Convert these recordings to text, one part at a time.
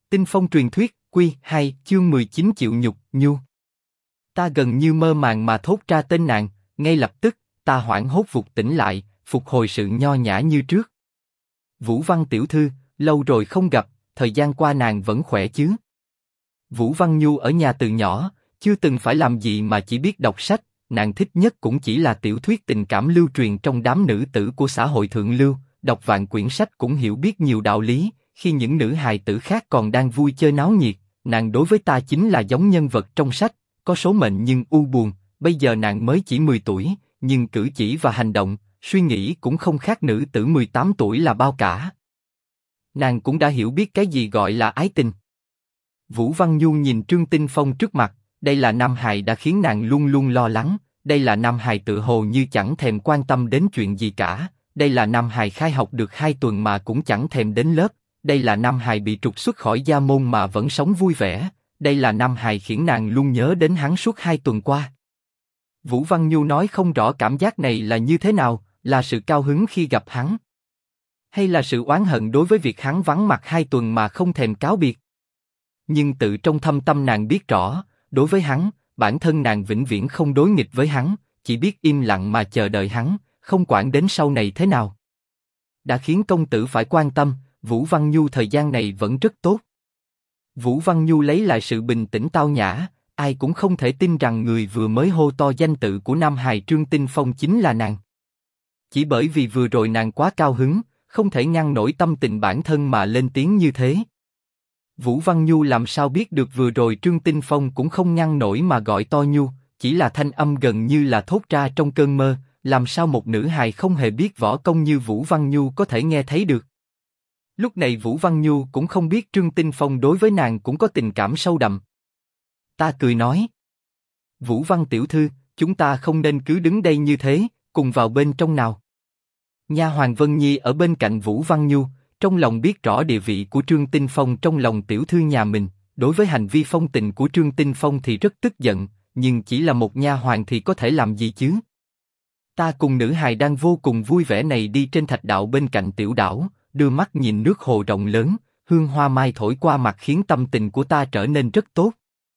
Tinh Phong truyền thuyết, Quy 2, chương 19 chịu nhục, Nhu. Ta gần như mơ màng mà thốt ra tên nàng, ngay lập tức, ta hoảng hốt vụt tỉnh lại, phục hồi sự nho nhã như trước. Vũ Văn tiểu thư, lâu rồi không gặp, thời gian qua nàng vẫn khỏe chứ? Vũ Văn Nhu ở nhà từ nhỏ, chưa từng phải làm gì mà chỉ biết đọc sách, nàng thích nhất cũng chỉ là tiểu thuyết tình cảm lưu truyền trong đám nữ tử của xã hội thượng lưu, đọc vạn quyển sách cũng hiểu biết nhiều đạo lý. Khi những nữ hài tử khác còn đang vui chơi náo nhiệt, nàng đối với ta chính là giống nhân vật trong sách, có số mệnh nhưng u buồn. Bây giờ nàng mới chỉ 10 tuổi, nhưng cử chỉ và hành động, suy nghĩ cũng không khác nữ tử 18 tuổi là bao cả. Nàng cũng đã hiểu biết cái gì gọi là ái tình. Vũ Văn Nhu nhìn Trương Tinh Phong trước mặt, đây là nam hài đã khiến nàng luôn luôn lo lắng, đây là nam hài tự hồ như chẳng thèm quan tâm đến chuyện gì cả, đây là nam hài khai học được 2 tuần mà cũng chẳng thèm đến lớp. Đây là nam hài bị trục xuất khỏi gia môn mà vẫn sống vui vẻ. Đây là nam hài khiến nàng luôn nhớ đến hắn suốt 2 tuần qua. Vũ Văn Nhu nói không rõ cảm giác này là như thế nào, là sự cao hứng khi gặp hắn, hay là sự oán hận đối với việc hắn vắng mặt 2 tuần mà không thèm cáo biệt. Nhưng tự trong thâm tâm nàng biết rõ, đối với hắn, bản thân nàng vĩnh viễn không đối nghịch với hắn, chỉ biết im lặng mà chờ đợi hắn, không quản đến sau này thế nào. Đã khiến công tử phải quan tâm, Vũ Văn Nhu thời gian này vẫn rất tốt. Vũ Văn Nhu lấy lại sự bình tĩnh tao nhã, ai cũng không thể tin rằng người vừa mới hô to danh tự của nam hài Trương Tinh Phong chính là nàng. Chỉ bởi vì vừa rồi nàng quá cao hứng, không thể ngăn nổi tâm tình bản thân mà lên tiếng như thế. Vũ Văn Nhu làm sao biết được vừa rồi Trương Tinh Phong cũng không ngăn nổi mà gọi to Nhu, chỉ là thanh âm gần như là thốt ra trong cơn mơ, làm sao một nữ hài không hề biết võ công như Vũ Văn Nhu có thể nghe thấy được. Lúc này Vũ Văn Nhu cũng không biết Trương Tinh Phong đối với nàng cũng có tình cảm sâu đậm. Ta cười nói, Vũ Văn tiểu thư, chúng ta không nên cứ đứng đây như thế, cùng vào bên trong nào. Nha hoàn Vân Nhi ở bên cạnh Vũ Văn Nhu, trong lòng biết rõ địa vị của Trương Tinh Phong trong lòng tiểu thư nhà mình, đối với hành vi phong tình của Trương Tinh Phong thì rất tức giận, nhưng chỉ là một nha hoàn thì có thể làm gì chứ? Ta cùng nữ hài đang vô cùng vui vẻ này đi trên thạch đạo bên cạnh tiểu đảo, đưa mắt nhìn nước hồ rộng lớn, hương hoa mai thổi qua mặt khiến tâm tình của ta trở nên rất tốt.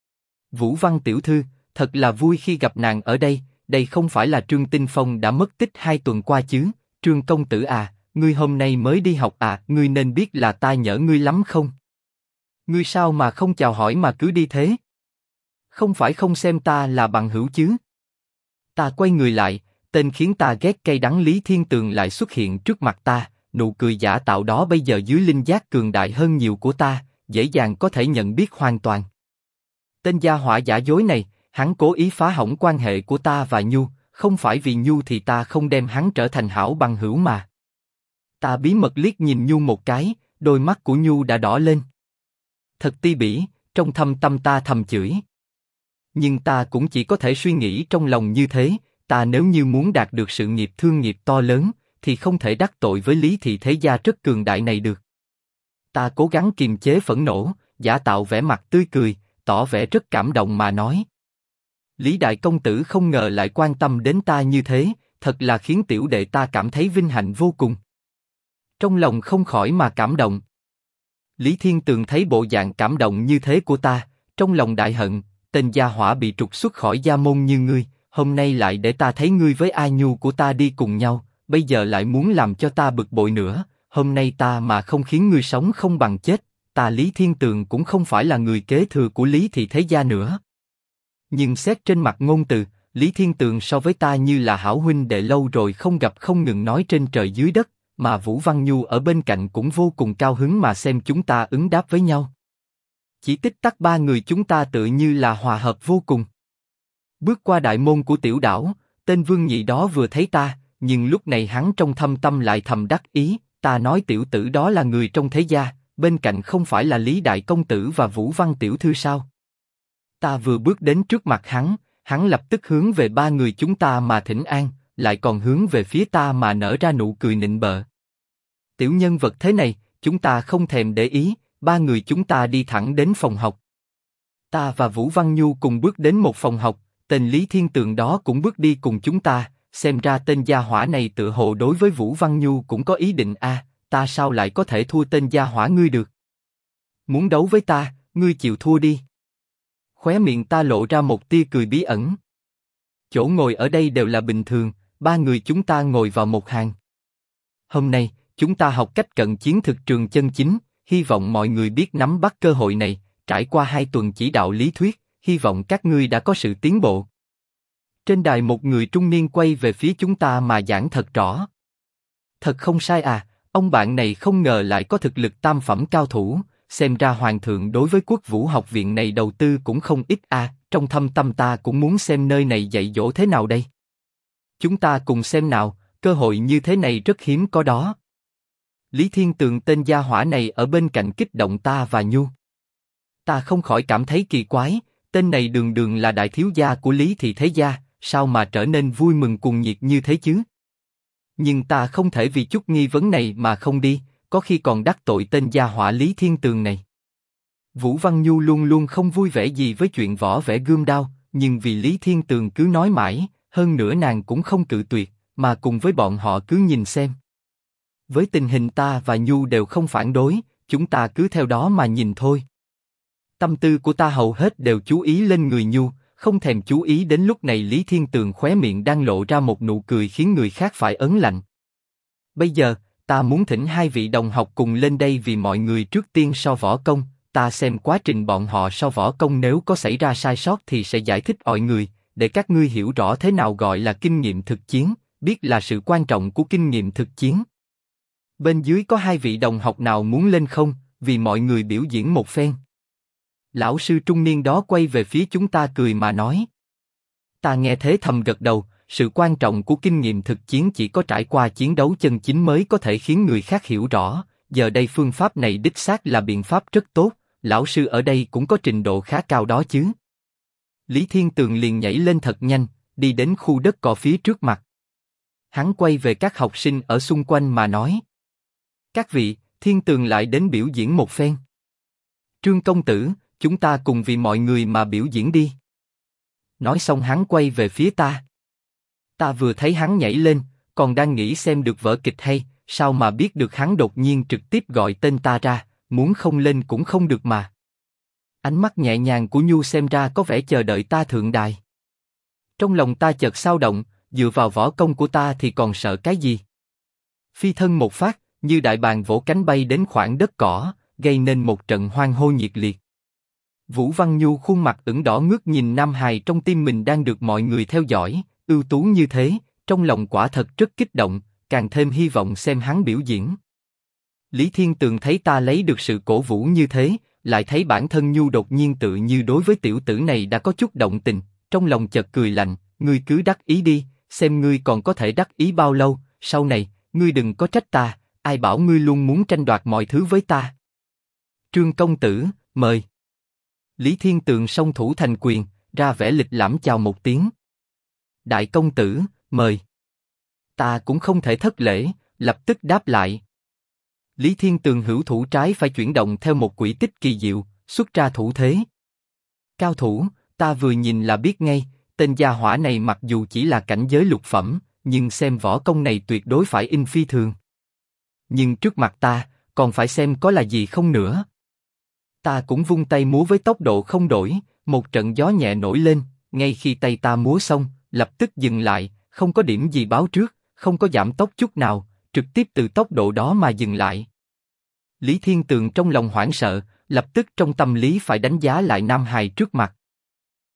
Vũ Văn tiểu thư, thật là vui khi gặp nàng ở đây, đây không phải là Trương Tinh Phong đã mất tích 2 tuần qua chứ? Trương công tử à, ngươi hôm nay mới đi học à? Ngươi nên biết là ta nhỡ ngươi lắm không? Ngươi sao mà không chào hỏi mà cứ đi thế? Không phải không xem ta là bằng hữu chứ? Ta quay người lại, tên khiến ta ghét cay đắng Lý Thiên Tường lại xuất hiện trước mặt ta. Nụ cười giả tạo đó bây giờ dưới linh giác cường đại hơn nhiều của ta, dễ dàng có thể nhận biết hoàn toàn. Tên gia hỏa giả dối này, hắn cố ý phá hỏng quan hệ của ta và Nhu, không phải vì Nhu thì ta không đem hắn trở thành hảo bằng hữu mà. Ta bí mật liếc nhìn Nhu một cái, đôi mắt của Nhu đã đỏ lên. Thật ti bỉ, trong thâm tâm ta thầm chửi. Nhưng ta cũng chỉ có thể suy nghĩ trong lòng như thế, ta nếu như muốn đạt được sự nghiệp thương nghiệp to lớn, thì không thể đắc tội với Lý thị thế gia rất cường đại này được. Ta cố gắng kiềm chế phẫn nộ, giả tạo vẻ mặt tươi cười, tỏ vẻ rất cảm động mà nói. Lý đại công tử không ngờ lại quan tâm đến ta như thế, thật là khiến tiểu đệ ta cảm thấy vinh hạnh vô cùng. Trong lòng không khỏi mà cảm động. Lý Thiên Tường thấy bộ dạng cảm động như thế của ta, trong lòng đại hận, tên gia hỏa bị trục xuất khỏi gia môn như ngươi, hôm nay lại để ta thấy ngươi với A Nhu của ta đi cùng nhau. Bây giờ lại muốn làm cho ta bực bội nữa, hôm nay ta mà không khiến ngươi sống không bằng chết, ta Lý Thiên Tường cũng không phải là người kế thừa của Lý thị thế gia nữa. Nhưng xét trên mặt ngôn từ, Lý Thiên Tường so với ta như là hảo huynh đệ lâu rồi không gặp không ngừng nói trên trời dưới đất, mà Vũ Văn Nhu ở bên cạnh cũng vô cùng cao hứng mà xem chúng ta ứng đáp với nhau. Chỉ tích tắc 3 người chúng ta tự như là hòa hợp vô cùng. Bước qua đại môn của tiểu đảo, tên Vương Nhị đó vừa thấy ta, nhưng lúc này hắn trong thâm tâm lại thầm đắc ý, ta nói tiểu tử đó là người trong thế gia, bên cạnh không phải là Lý đại công tử và Vũ Văn tiểu thư sao? Ta vừa bước đến trước mặt hắn lập tức hướng về 3 người chúng ta mà thỉnh an, lại còn hướng về phía ta mà nở ra nụ cười nịnh bợ. Tiểu nhân vật thế này, chúng ta không thèm để ý, 3 người chúng ta đi thẳng đến phòng học. Ta và Vũ Văn Nhu cùng bước đến một phòng học, tên Lý Thiên Tường đó cũng bước đi cùng chúng ta. Xem ra tên gia hỏa này tự hồ đối với Vũ Văn Nhu cũng có ý định a, ta sao lại có thể thua tên gia hỏa ngươi được? Muốn đấu với ta, ngươi chịu thua đi. Khóe miệng ta lộ ra một tia cười bí ẩn. Chỗ ngồi ở đây đều là bình thường, ba người chúng ta ngồi vào một hàng. Hôm nay, chúng ta học cách cận chiến thực trường chân chính, hy vọng mọi người biết nắm bắt cơ hội này, trải qua 2 tuần chỉ đạo lý thuyết, hy vọng các ngươi đã có sự tiến bộ. Trên đài một người trung niên quay về phía chúng ta mà giảng thật rõ. Thật không sai à, ông bạn này không ngờ lại có thực lực tam phẩm cao thủ, xem ra hoàng thượng đối với Quốc Vũ học viện này đầu tư cũng không ít à, trong thâm tâm ta cũng muốn xem nơi này dạy dỗ thế nào đây. Chúng ta cùng xem nào, cơ hội như thế này rất hiếm có đó. Lý Thiên Tường tên gia hỏa này ở bên cạnh kích động ta và Nhu. Ta không khỏi cảm thấy kỳ quái, tên này đường đường là đại thiếu gia của Lý Thị Thế Gia, sao mà trở nên vui mừng cuồng nhiệt như thế chứ? Nhưng ta không thể vì chút nghi vấn này mà không đi, có khi còn đắc tội tên gia hỏa Lý Thiên Tường này. Vũ Văn Nhu luôn luôn không vui vẻ gì với chuyện võ vẽ gươm đao, nhưng vì Lý Thiên Tường cứ nói mãi, hơn nữa nàng cũng không cự tuyệt, mà cùng với bọn họ cứ nhìn xem. Với tình hình ta và Nhu đều không phản đối, chúng ta cứ theo đó mà nhìn thôi. Tâm tư của ta hầu hết đều chú ý lên người Nhu, không thèm chú ý đến lúc này Lý Thiên Tường khóe miệng đang lộ ra một nụ cười khiến người khác phải ớn lạnh. Bây giờ, ta muốn thỉnh 2 vị đồng học cùng lên đây vì mọi người trước tiên so võ công, ta xem quá trình bọn họ so võ công nếu có xảy ra sai sót thì sẽ giải thích mọi người, để các ngươi hiểu rõ thế nào gọi là kinh nghiệm thực chiến, biết là sự quan trọng của kinh nghiệm thực chiến. Bên dưới có 2 vị đồng học nào muốn lên không, vì mọi người biểu diễn một phen. Lão sư trung niên đó quay về phía chúng ta cười mà nói. Ta nghe thế thầm gật đầu, sự quan trọng của kinh nghiệm thực chiến chỉ có trải qua chiến đấu chân chính mới có thể khiến người khác hiểu rõ, giờ đây phương pháp này đích xác là biện pháp rất tốt, lão sư ở đây cũng có trình độ khá cao đó chứ. Lý Thiên Tường liền nhảy lên thật nhanh, đi đến khu đất cỏ phía trước mặt. Hắn quay về các học sinh ở xung quanh mà nói. Các vị, Thiên Tường lại đến biểu diễn một phen. Trương công tử, chúng ta cùng vì mọi người mà biểu diễn đi. Nói xong hắn quay về phía ta. Ta vừa thấy hắn nhảy lên, còn đang nghĩ xem được vở kịch hay, sao mà biết được hắn đột nhiên trực tiếp gọi tên ta ra, muốn không lên cũng không được mà. Ánh mắt nhẹ nhàng của Nhu xem ra có vẻ chờ đợi ta thượng đài. Trong lòng ta chợt xao động, dựa vào võ công của ta thì còn sợ cái gì? Phi thân một phát, như đại bàng vỗ cánh bay đến khoảng đất cỏ, gây nên một trận hoan hô nhiệt liệt. Vũ Văn Nhu khuôn mặt ửng đỏ ngước nhìn Nam Hài trong tim mình đang được mọi người theo dõi, ưu tú như thế, trong lòng quả thật rất kích động, càng thêm hy vọng xem hắn biểu diễn. Lý Thiên Tường thấy ta lấy được sự cổ vũ như thế, lại thấy bản thân Nhu đột nhiên tự như đối với tiểu tử này đã có chút động tình, trong lòng chợt cười lạnh, ngươi cứ đắc ý đi, xem ngươi còn có thể đắc ý bao lâu, sau này, ngươi đừng có trách ta, ai bảo ngươi luôn muốn tranh đoạt mọi thứ với ta. Trương công tử, mời. Lý Thiên Tường song thủ thành quyền, ra vẻ lịch lãm chào một tiếng. Đại công tử, mời. Ta cũng không thể thất lễ, lập tức đáp lại. Lý Thiên Tường hữu thủ trái phải chuyển động theo một quỹ tích kỳ diệu, xuất ra thủ thế. Cao thủ, ta vừa nhìn là biết ngay, tên gia hỏa này mặc dù chỉ là cảnh giới lục phẩm, nhưng xem võ công này tuyệt đối phải in phi thường. Nhưng trước mặt ta, còn phải xem có là gì không nữa. Ta cũng vung tay múa với tốc độ không đổi, một trận gió nhẹ nổi lên, ngay khi tay ta múa xong, lập tức dừng lại, không có điểm gì báo trước, không có giảm tốc chút nào, trực tiếp từ tốc độ đó mà dừng lại. Lý Thiên Tường trong lòng hoảng sợ, lập tức trong tâm lý phải đánh giá lại Nam Hài trước mặt.